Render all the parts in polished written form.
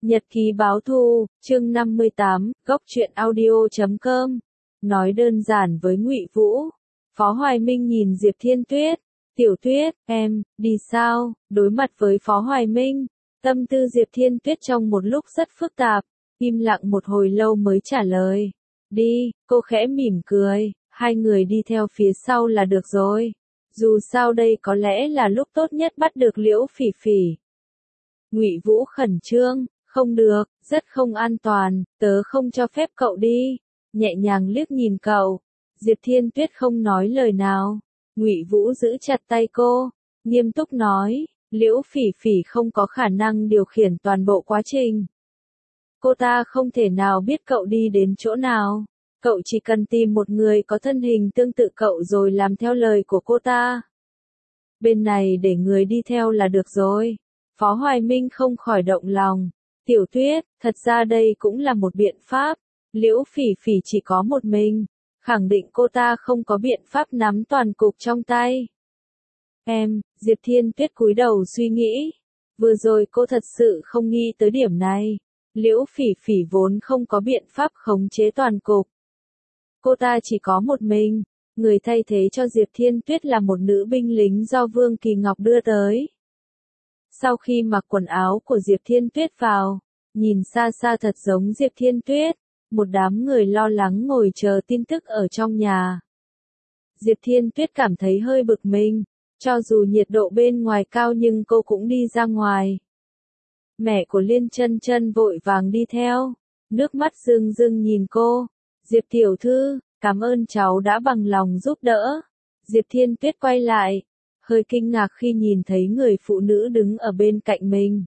Nhật ký báo thù, chương 58, góc truyện audio.com. Nói đơn giản với Ngụy Vũ. Phó Hoài Minh nhìn Diệp Thiên Tuyết. Tiểu Tuyết, em, đi sao? Đối mặt với Phó Hoài Minh, tâm tư Diệp Thiên Tuyết trong một lúc rất phức tạp, im lặng một hồi lâu mới trả lời. Đi, cô khẽ mỉm cười, hai người đi theo phía sau là được rồi. Dù sao đây có lẽ là lúc tốt nhất bắt được Liễu Phỉ Phỉ. Ngụy Vũ khẩn trương. Không được, rất không an toàn, tớ không cho phép cậu đi. Nhẹ nhàng liếc nhìn cậu. Diệp Thiên Tuyết không nói lời nào. Ngụy Vũ giữ chặt tay cô, nghiêm túc nói, Liễu Phỉ Phỉ không có khả năng điều khiển toàn bộ quá trình. Cô ta không thể nào biết cậu đi đến chỗ nào. Cậu chỉ cần tìm một người có thân hình tương tự cậu rồi làm theo lời của cô ta. Bên này để người đi theo là được rồi. Phó Hoài Minh không khỏi động lòng. Tiểu Tuyết, thật ra đây cũng là một biện pháp. Liễu Phỉ Phỉ chỉ có một mình, khẳng định cô ta không có biện pháp nắm toàn cục trong tay. Em, Diệp Thiên Tuyết cúi đầu suy nghĩ. Vừa rồi cô thật sự không nghĩ tới điểm này. Liễu Phỉ Phỉ vốn không có biện pháp khống chế toàn cục. Cô ta chỉ có một mình, người thay thế cho Diệp Thiên Tuyết là một nữ binh lính do Vương Kỳ Ngọc đưa tới. Sau khi mặc quần áo của Diệp Thiên Tuyết vào, nhìn xa xa thật giống Diệp Thiên Tuyết, một đám người lo lắng ngồi chờ tin tức ở trong nhà. Diệp Thiên Tuyết cảm thấy hơi bực mình, cho dù nhiệt độ bên ngoài cao nhưng cô cũng đi ra ngoài. Mẹ của Liên Chân Chân vội vàng đi theo, nước mắt rưng rưng nhìn cô. Diệp tiểu thư, cảm ơn cháu đã bằng lòng giúp đỡ. Diệp Thiên Tuyết quay lại, hơi kinh ngạc khi nhìn thấy người phụ nữ đứng ở bên cạnh mình.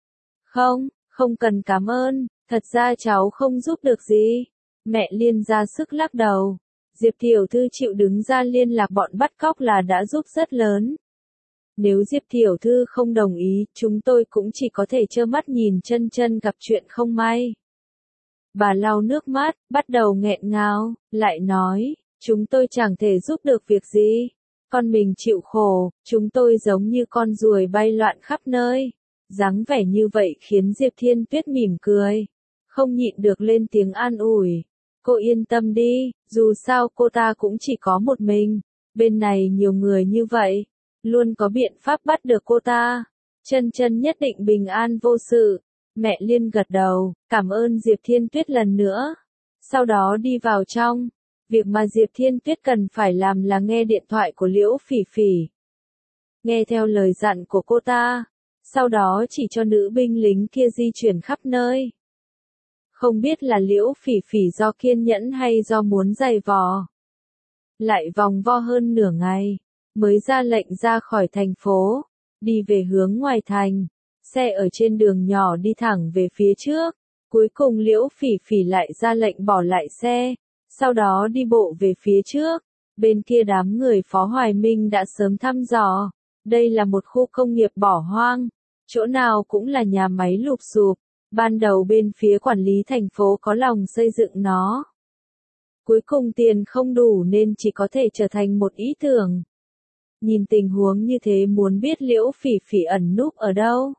Không cần cảm ơn, thật ra cháu không giúp được gì. Mẹ Liên ra sức lắc đầu. Diệp tiểu thư chịu đứng ra liên lạc bọn bắt cóc là đã giúp rất lớn. Nếu Diệp tiểu thư không đồng ý, chúng tôi cũng chỉ có thể trơ mắt nhìn Chân Chân gặp chuyện không may. Bà lau nước mắt, bắt đầu nghẹn ngào, lại nói, chúng tôi chẳng thể giúp được việc gì. Con mình chịu khổ, chúng tôi giống như con ruồi bay loạn khắp nơi. Dáng vẻ như vậy khiến Diệp Thiên Tuyết mỉm cười, không nhịn được lên tiếng an ủi. Cô yên tâm đi, dù sao cô ta cũng chỉ có một mình, bên này nhiều người như vậy, luôn có biện pháp bắt được cô ta. Chân Chân nhất định bình an vô sự. Mẹ Liên gật đầu, cảm ơn Diệp Thiên Tuyết lần nữa. Sau đó đi vào trong. Việc mà Diệp Thiên Tuyết cần phải làm là nghe điện thoại của Liễu Phỉ Phỉ. Nghe theo lời dặn của cô ta. Sau đó chỉ cho nữ binh lính kia di chuyển khắp nơi. Không biết là Liễu Phỉ Phỉ do kiên nhẫn hay do muốn giày vò. Lại vòng vo hơn nửa ngày, mới ra lệnh ra khỏi thành phố, đi về hướng ngoài thành. Xe ở trên đường nhỏ đi thẳng về phía trước. Cuối cùng Liễu Phỉ Phỉ lại ra lệnh bỏ lại xe, sau đó đi bộ về phía trước. Bên kia đám người Phó Hoài Minh đã sớm thăm dò. Đây là một khu công nghiệp bỏ hoang, chỗ nào cũng là nhà máy lụp xụp. Ban đầu bên phía quản lý thành phố có lòng xây dựng nó. Cuối cùng tiền không đủ nên chỉ có thể trở thành một ý tưởng. Nhìn tình huống như thế muốn biết Liễu Phỉ Phỉ ẩn núp ở đâu.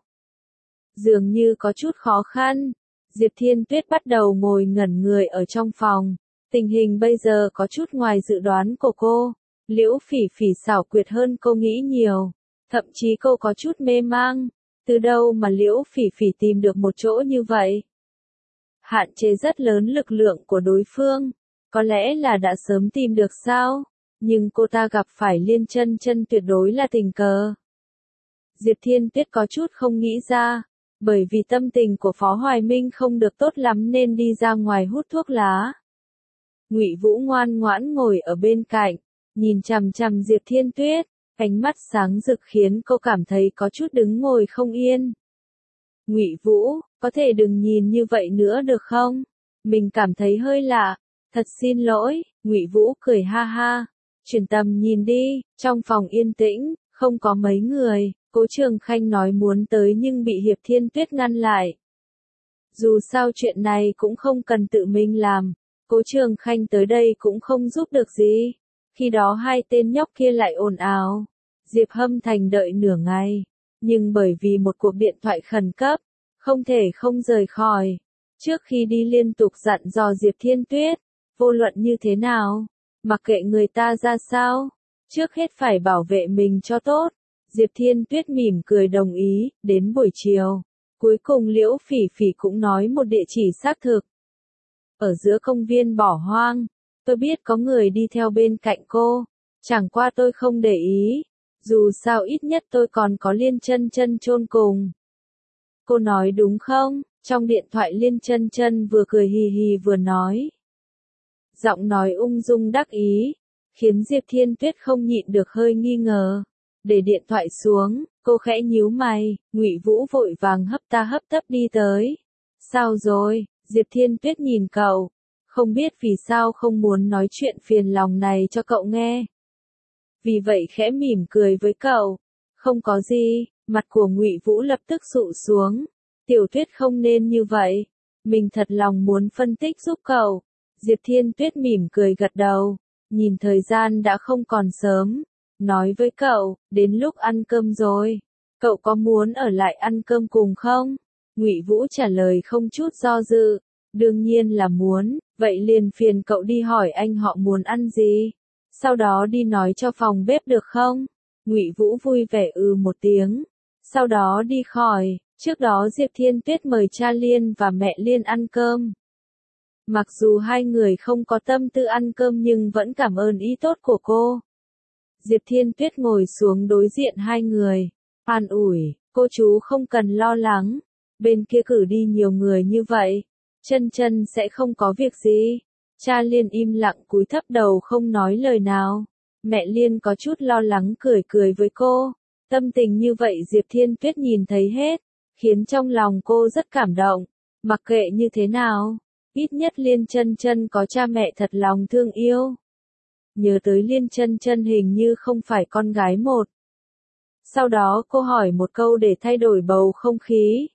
Dường như có chút khó khăn. Diệp Thiên Tuyết bắt đầu ngồi ngẩn người ở trong phòng. Tình hình bây giờ có chút ngoài dự đoán của cô. Liễu Phỉ Phỉ xảo quyệt hơn cô nghĩ nhiều. Thậm chí cô có chút mê mang. Từ đâu mà Liễu Phỉ Phỉ tìm được một chỗ như vậy? Hạn chế rất lớn lực lượng của đối phương. Có lẽ là đã sớm tìm được sao? Nhưng cô ta gặp phải Liên Chân Chân tuyệt đối là tình cờ. Diệp Thiên Tuyết có chút không nghĩ ra. Bởi vì tâm tình của Phó Hoài Minh không được tốt lắm nên đi ra ngoài hút thuốc lá. Ngụy Vũ ngoan ngoãn ngồi ở bên cạnh, nhìn chằm chằm Diệp Thiên Tuyết, ánh mắt sáng rực khiến cô cảm thấy có chút đứng ngồi không yên. Ngụy Vũ, có thể đừng nhìn như vậy nữa được không? Mình cảm thấy hơi lạ. Thật xin lỗi. Ngụy Vũ cười ha ha. Chuyển tầm nhìn đi, trong phòng yên tĩnh, không có mấy người. Cố Trường Khanh nói muốn tới nhưng bị Diệp Thiên Tuyết ngăn lại. Dù sao chuyện này cũng không cần tự mình làm, Cố Trường Khanh tới đây cũng không giúp được gì. Khi đó hai tên nhóc kia lại ồn ào. Diệp Hâm Thành đợi nửa ngày, nhưng bởi vì một cuộc điện thoại khẩn cấp, không thể không rời khỏi. Trước khi đi liên tục dặn dò Diệp Thiên Tuyết, vô luận như thế nào, mặc kệ người ta ra sao, trước hết phải bảo vệ mình cho tốt. Diệp Thiên Tuyết mỉm cười đồng ý, đến buổi chiều, cuối cùng Liễu Phỉ Phỉ cũng nói một địa chỉ xác thực. Ở giữa công viên bỏ hoang, tôi biết có người đi theo bên cạnh cô, chẳng qua tôi không để ý, dù sao ít nhất tôi còn có Liên Chân Chân chôn cùng. Cô nói đúng không? Trong điện thoại Liên Chân Chân vừa cười hì hì vừa nói. Giọng nói ung dung đắc ý, khiến Diệp Thiên Tuyết không nhịn được hơi nghi ngờ. Để điện thoại xuống, cô khẽ nhíu mày, Ngụy Vũ vội vàng hấp ta hấp tấp đi tới. Sao rồi? Diệp Thiên Tuyết nhìn cậu, không biết vì sao không muốn nói chuyện phiền lòng này cho cậu nghe. Vì vậy khẽ mỉm cười với cậu. Không có gì, mặt của Ngụy Vũ lập tức sụ xuống. Tiểu Tuyết không nên như vậy. Mình thật lòng muốn phân tích giúp cậu. Diệp Thiên Tuyết mỉm cười gật đầu. Nhìn thời gian đã không còn sớm. Nói với cậu, đến lúc ăn cơm rồi. Cậu có muốn ở lại ăn cơm cùng không? Ngụy Vũ trả lời không chút do dự. Đương nhiên là muốn, vậy liền phiền cậu đi hỏi anh họ muốn ăn gì. Sau đó đi nói cho phòng bếp được không? Ngụy Vũ vui vẻ một tiếng. Sau đó đi khỏi, trước đó Diệp Thiên Tuyết mời cha Liên và mẹ Liên ăn cơm. Mặc dù hai người không có tâm tư ăn cơm nhưng vẫn cảm ơn ý tốt của cô. Diệp Thiên Tuyết ngồi xuống đối diện hai người, an ủi, cô chú không cần lo lắng, bên kia cử đi nhiều người như vậy, Chân Chân sẽ không có việc gì. Cha Liên im lặng cúi thấp đầu không nói lời nào. Mẹ Liên có chút lo lắng cười cười với cô. Tâm tình như vậy Diệp Thiên Tuyết nhìn thấy hết, khiến trong lòng cô rất cảm động. Mặc kệ như thế nào, ít nhất Liên Chân Chân có cha mẹ thật lòng thương yêu. Nhớ tới Liên Chân Chân hình như không phải con gái một. Sau đó cô hỏi một câu để thay đổi bầu không khí.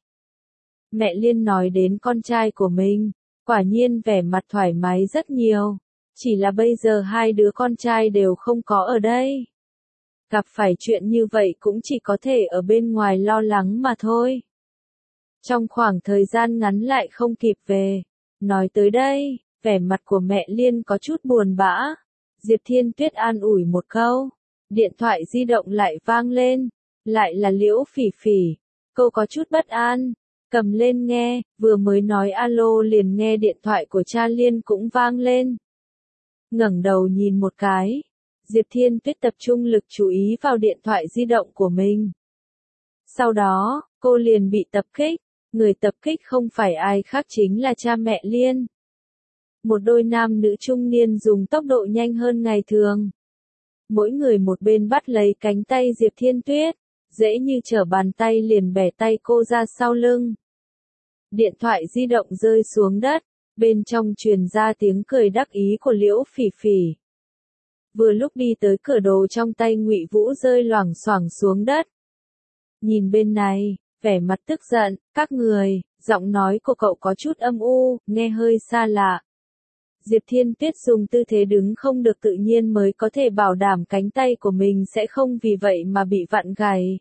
Mẹ Liên nói đến con trai của mình, quả nhiên vẻ mặt thoải mái rất nhiều. Chỉ là bây giờ hai đứa con trai đều không có ở đây. Gặp phải chuyện như vậy cũng chỉ có thể ở bên ngoài lo lắng mà thôi. Trong khoảng thời gian ngắn lại không kịp về. Nói tới đây, vẻ mặt của mẹ Liên có chút buồn bã. Diệp Thiên Tuyết an ủi một câu. Điện thoại di động lại vang lên. Lại là Liễu Phỉ Phỉ. Cô có chút bất an. Cầm lên nghe, vừa mới nói alo liền nghe điện thoại của cha Liên cũng vang lên. Ngẩng đầu nhìn một cái. Diệp Thiên Tuyết tập trung lực chú ý vào điện thoại di động của mình. Sau đó, cô liền bị tập kích. Người tập kích không phải ai khác chính là cha mẹ Liên. Một đôi nam nữ trung niên dùng tốc độ nhanh hơn ngày thường. Mỗi người một bên bắt lấy cánh tay Diệp Thiên Tuyết, dễ như trở bàn tay liền bẻ tay cô ra sau lưng. Điện thoại di động rơi xuống đất, bên trong truyền ra tiếng cười đắc ý của Liễu Phỉ Phỉ. Vừa lúc đi tới cửa đồ trong tay Ngụy Vũ rơi loảng xoảng xuống đất. Nhìn bên này, vẻ mặt tức giận, các người, giọng nói của cậu có chút âm u, nghe hơi xa lạ. Diệp Thiên Tuyết dùng tư thế đứng không được tự nhiên mới có thể bảo đảm cánh tay của mình sẽ không vì vậy mà bị vặn gãy.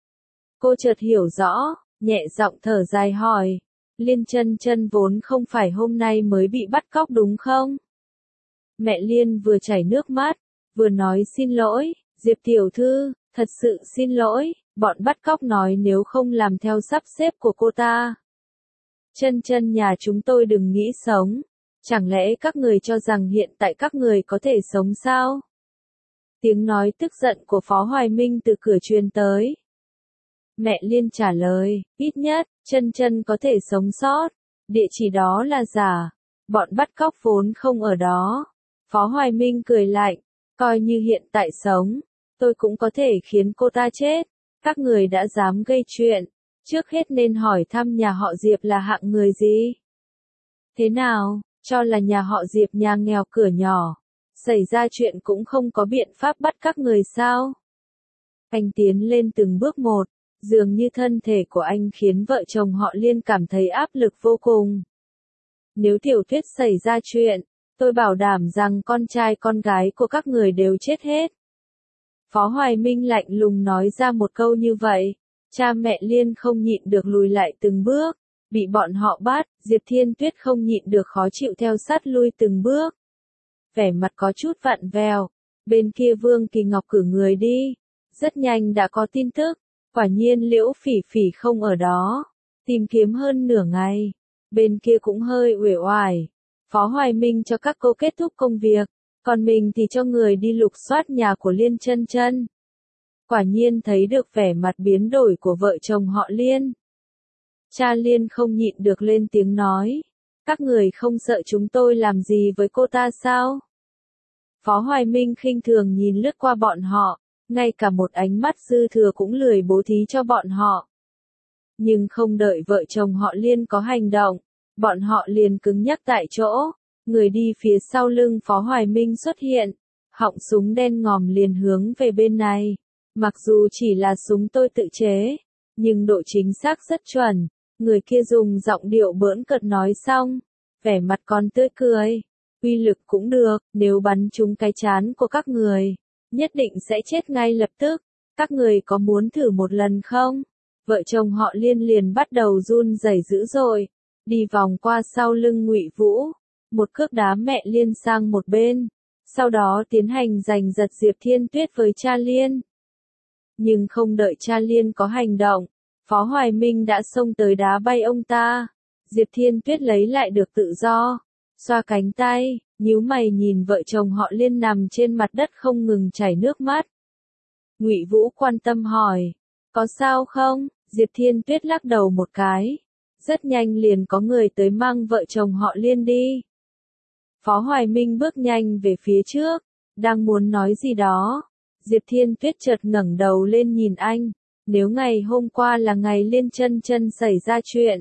Cô chợt hiểu rõ, nhẹ giọng thở dài hỏi, Liên Chân Chân vốn không phải hôm nay mới bị bắt cóc đúng không? Mẹ Liên vừa chảy nước mắt, vừa nói xin lỗi, Diệp tiểu thư, thật sự xin lỗi, bọn bắt cóc nói nếu không làm theo sắp xếp của cô ta. Chân Chân nhà chúng tôi đừng nghĩ sống, chẳng lẽ các người cho rằng hiện tại các người có thể sống sao? Tiếng nói tức giận của Phó Hoài Minh từ cửa truyền tới. Mẹ Liên trả lời, ít nhất, Chân Chân có thể sống sót, địa chỉ đó là giả, bọn bắt cóc vốn không ở đó. Phó Hoài Minh cười lạnh, coi như hiện tại sống, tôi cũng có thể khiến cô ta chết, các người đã dám gây chuyện, trước hết nên hỏi thăm nhà họ Diệp là hạng người gì. Thế nào, cho là nhà họ Diệp nhà nghèo cửa nhỏ, xảy ra chuyện cũng không có biện pháp bắt các người sao? Anh tiến lên từng bước một. Dường như thân thể của anh khiến vợ chồng họ Liên cảm thấy áp lực vô cùng. Nếu Tiểu Tuyết xảy ra chuyện, tôi bảo đảm rằng con trai con gái của các người đều chết hết. Phó Hoài Minh lạnh lùng nói ra một câu như vậy. Cha mẹ Liên không nhịn được lùi lại từng bước, bị bọn họ bắt, Diệp Thiên Tuyết không nhịn được khó chịu theo sát lui từng bước. Vẻ mặt có chút vặn vẹo, bên kia Vương Kỳ Ngọc cử người đi, rất nhanh đã có tin tức, quả nhiên Liễu Phỉ Phỉ không ở đó, tìm kiếm hơn nửa ngày, bên kia cũng hơi uể oải. Phó Hoài Minh cho các cô kết thúc công việc, còn mình thì cho người đi lục soát nhà của Liên Chân Chân. Quả nhiên thấy được vẻ mặt biến đổi của vợ chồng họ Liên. Cha Liên không nhịn được lên tiếng nói, các người không sợ chúng tôi làm gì với cô ta sao? Phó Hoài Minh khinh thường nhìn lướt qua bọn họ, ngay cả một ánh mắt dư thừa cũng lười bố thí cho bọn họ. Nhưng không đợi vợ chồng họ Liên có hành động, bọn họ liền cứng nhắc tại chỗ, người đi phía sau lưng Phó Hoài Minh xuất hiện, họng súng đen ngòm liền hướng về bên này. Mặc dù chỉ là súng tôi tự chế, nhưng độ chính xác rất chuẩn, người kia dùng giọng điệu bỡn cợt nói xong, vẻ mặt còn tươi cười, uy lực cũng được, nếu bắn trúng cái trán của các người, nhất định sẽ chết ngay lập tức, các người có muốn thử một lần không? Vợ chồng họ Liên liền bắt đầu run rẩy dữ dội, đi vòng qua sau lưng Ngụy Vũ, một cước đá mẹ Liên sang một bên, sau đó tiến hành giành giật Diệp Thiên Tuyết với cha Liên. Nhưng không đợi cha Liên có hành động, Phó Hoài Minh đã xông tới đá bay ông ta. Diệp Thiên Tuyết lấy lại được tự do, xoa cánh tay, nhíu mày nhìn vợ chồng họ Liên nằm trên mặt đất không ngừng chảy nước mắt. Ngụy Vũ quan tâm hỏi, có sao không? Diệp Thiên Tuyết lắc đầu một cái. Rất nhanh liền có người tới mang vợ chồng họ Liên đi. Phó Hoài Minh bước nhanh về phía trước, đang muốn nói gì đó. Diệp Thiên Tuyết chợt ngẩng đầu lên nhìn anh, nếu ngày hôm qua là ngày Liên Chân Chân xảy ra chuyện,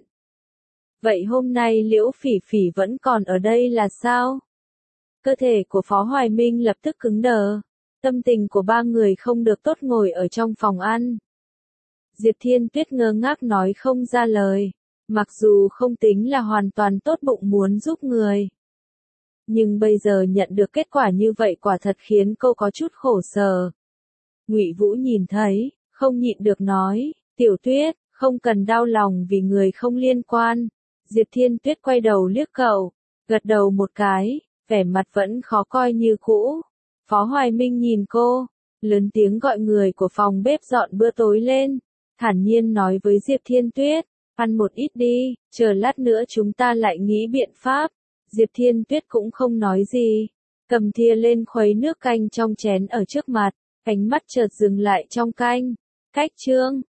vậy hôm nay Liễu Phỉ Phỉ vẫn còn ở đây là sao? Cơ thể của Phó Hoài Minh lập tức cứng đờ, tâm tình của ba người không được tốt ngồi ở trong phòng ăn. Diệp Thiên Tuyết ngơ ngác nói không ra lời, mặc dù không tính là hoàn toàn tốt bụng muốn giúp người. Nhưng bây giờ nhận được kết quả như vậy quả thật khiến cô có chút khổ sở. Ngụy Vũ nhìn thấy, không nhịn được nói, Tiểu Tuyết, không cần đau lòng vì người không liên quan. Diệp Thiên Tuyết quay đầu liếc cậu, gật đầu một cái, vẻ mặt vẫn khó coi như cũ. Phó Hoài Minh nhìn cô, lớn tiếng gọi người của phòng bếp dọn bữa tối lên, thản nhiên nói với Diệp Thiên Tuyết, ăn một ít đi, chờ lát nữa chúng ta lại nghĩ biện pháp. Diệp Thiên Tuyết cũng không nói gì, cầm thìa lên khuấy nước canh trong chén ở trước mặt, ánh mắt chợt dừng lại trong canh. Cách chương